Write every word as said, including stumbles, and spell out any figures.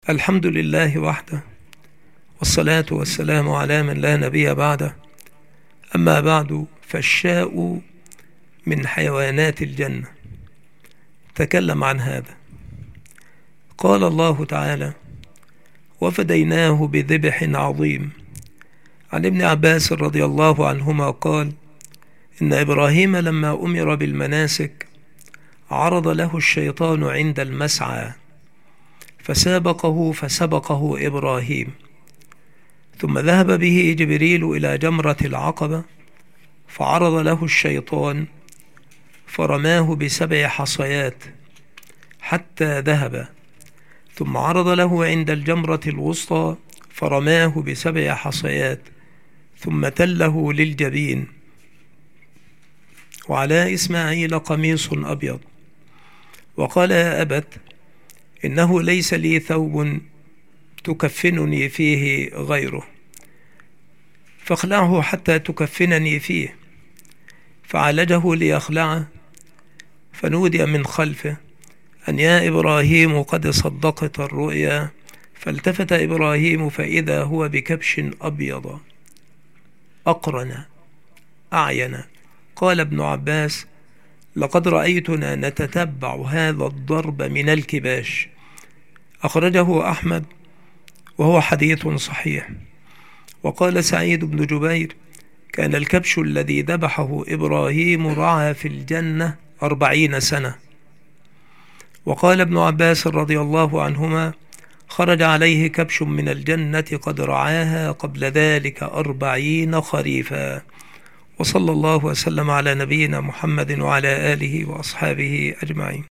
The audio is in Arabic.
الحمد لله وحده، والصلاة والسلام على من لا نبي بعده. أما بعد، فالشاء من حيوانات الجنة. تكلم عن هذا. قال الله تعالى: وفديناه بذبح عظيم. عن ابن عباس رضي الله عنهما قال: إن إبراهيم لما أمر بالمناسك عرض له الشيطان عند المسعى، فسابقه فسبقه إبراهيم، ثم ذهب به جبريل إلى جمرة العقبة، فعرض له الشيطان فرماه بسبع حصيات حتى ذهب، ثم عرض له عند الجمرة الوسطى فرماه بسبع حصيات، ثم تله للجبين. وعلى إسماعيل قميص أبيض، وقال: يا أبت، إنه ليس لي ثوب تكفنني فيه غيره، فاخلعه حتى تكفنني فيه. فعالجه ليخلعه، فنودي من خلفه أن يا إبراهيم قد صدقت الرؤيا. فالتفت إبراهيم فإذا هو بكبش أبيض أقرن أعين. قال ابن عباس: لقد رأيتنا نتتبع هذا الضرب من الكباش. أخرجه أحمد وهو حديث صحيح. وقال سعيد بن جبير: كان الكبش الذي ذبحه إبراهيم رعى في الجنة أربعين سنة. وقال ابن عباس رضي الله عنهما: خرج عليه كبش من الجنة قد رعاها قبل ذلك أربعين خريفا. وصلى الله وسلم على نبينا محمد وعلى آله وأصحابه أجمعين.